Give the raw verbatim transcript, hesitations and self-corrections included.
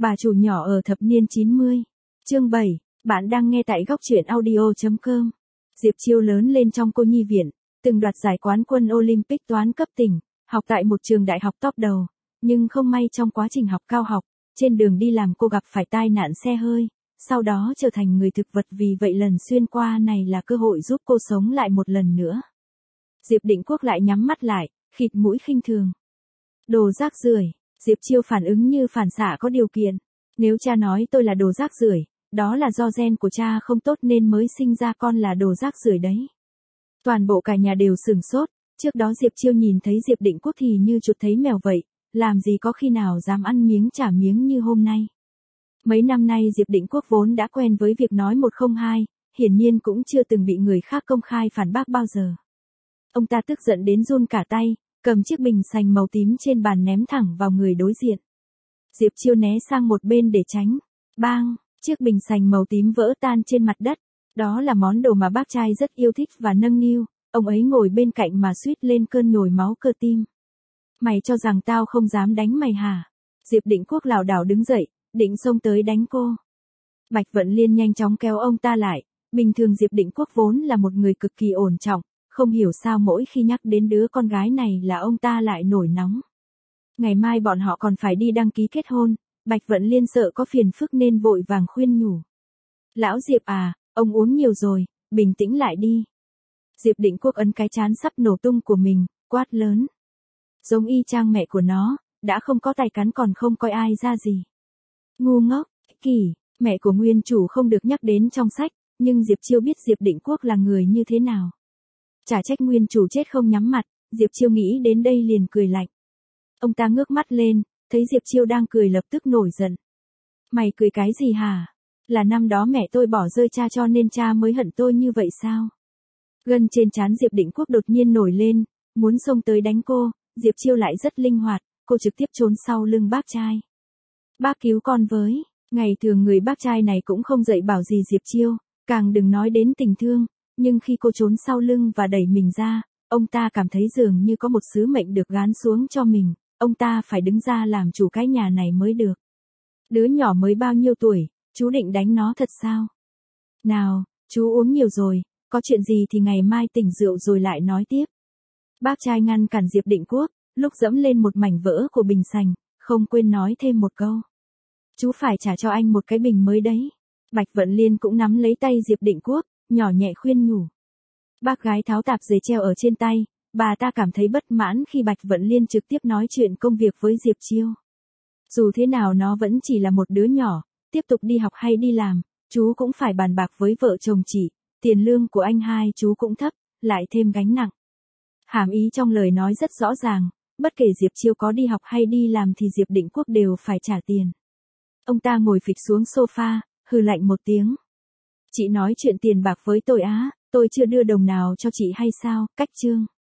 Bà chủ nhỏ ở thập niên chín mươi. Chương bảy, bạn đang nghe tại góc truyện audio chấm com. Diệp Chiêu lớn lên trong cô nhi viện, từng đoạt giải quán quân Olympic toán cấp tỉnh, học tại một trường đại học top đầu, nhưng không may trong quá trình học cao học, trên đường đi làm cô gặp phải tai nạn xe hơi, sau đó trở thành người thực vật, vì vậy lần xuyên qua này là cơ hội giúp cô sống lại một lần nữa. Diệp Định Quốc lại nhắm mắt lại, khịt mũi khinh thường. Đồ rác rưởi. Diệp Chiêu phản ứng như phản xạ có điều kiện. Nếu cha nói tôi là đồ rác rưởi, đó là do gen của cha không tốt nên mới sinh ra con là đồ rác rưởi đấy. Toàn bộ cả nhà đều sửng sốt, trước đó Diệp Chiêu nhìn thấy Diệp Định Quốc thì như chuột thấy mèo vậy, làm gì có khi nào dám ăn miếng trả miếng như hôm nay. Mấy năm nay Diệp Định Quốc vốn đã quen với việc nói một không hai, hiển nhiên cũng chưa từng bị người khác công khai phản bác bao giờ. Ông ta tức giận đến run cả tay, cầm chiếc bình sành màu tím trên bàn ném thẳng vào người đối diện. Diệp Chiêu né sang một bên để tránh. Bang, chiếc bình sành màu tím vỡ tan trên mặt đất. Đó là món đồ mà bác trai rất yêu thích và nâng niu, ông ấy ngồi bên cạnh mà suýt lên cơn nhồi máu cơ tim. Mày cho rằng tao không dám đánh mày hả? Diệp Định Quốc lảo đảo đứng dậy, định xông tới đánh cô. Bạch Vận Liên nhanh chóng kéo ông ta lại. Bình thường Diệp Định Quốc vốn là một người cực kỳ ổn trọng, không hiểu sao mỗi khi nhắc đến đứa con gái này là ông ta lại nổi nóng. Ngày mai bọn họ còn phải đi đăng ký kết hôn, Bạch Vận Liên sợ có phiền phức nên vội vàng khuyên nhủ. Lão Diệp à, ông uống nhiều rồi, bình tĩnh lại đi. Diệp Định Quốc ấn cái trán sắp nổ tung của mình, quát lớn. Giống y chang mẹ của nó, đã không có tay cắn còn không coi ai ra gì. Ngu ngốc, kỳ, mẹ của nguyên chủ không được nhắc đến trong sách, nhưng Diệp Chiêu biết Diệp Định Quốc là người như thế nào. Chả trách nguyên chủ chết không nhắm mặt, Diệp Chiêu nghĩ đến đây liền cười lạnh. Ông ta ngước mắt lên, thấy Diệp Chiêu đang cười lập tức nổi giận. Mày cười cái gì hả? Là năm đó mẹ tôi bỏ rơi cha cho nên cha mới hận tôi như vậy sao? Gân trên trán Diệp Định Quốc đột nhiên nổi lên, muốn xông tới đánh cô, Diệp Chiêu lại rất linh hoạt, cô trực tiếp trốn sau lưng bác trai. Bác cứu con với, ngày thường người bác trai này cũng không dạy bảo gì Diệp Chiêu, càng đừng nói đến tình thương. Nhưng khi cô trốn sau lưng và đẩy mình ra, ông ta cảm thấy dường như có một sứ mệnh được gán xuống cho mình, ông ta phải đứng ra làm chủ cái nhà này mới được. Đứa nhỏ mới bao nhiêu tuổi, chú định đánh nó thật sao? Nào, chú uống nhiều rồi, có chuyện gì thì ngày mai tỉnh rượu rồi lại nói tiếp. Bác trai ngăn cản Diệp Định Quốc, lúc dẫm lên một mảnh vỡ của bình sành, không quên nói thêm một câu. Chú phải trả cho anh một cái bình mới đấy. Bạch Vận Liên cũng nắm lấy tay Diệp Định Quốc, nhỏ nhẹ khuyên nhủ. Bác gái tháo tạp dề treo ở trên tay, bà ta cảm thấy bất mãn khi Bạch Vận Liên trực tiếp nói chuyện công việc với Diệp Chiêu. Dù thế nào nó vẫn chỉ là một đứa nhỏ, tiếp tục đi học hay đi làm, chú cũng phải bàn bạc với vợ chồng chị, tiền lương của anh hai chú cũng thấp, lại thêm gánh nặng. Hàm ý trong lời nói rất rõ ràng, bất kể Diệp Chiêu có đi học hay đi làm thì Diệp Định Quốc đều phải trả tiền. Ông ta ngồi phịch xuống sofa, hừ lạnh một tiếng. Chị nói chuyện tiền bạc với tôi á, tôi chưa đưa đồng nào cho chị hay sao, cách chương.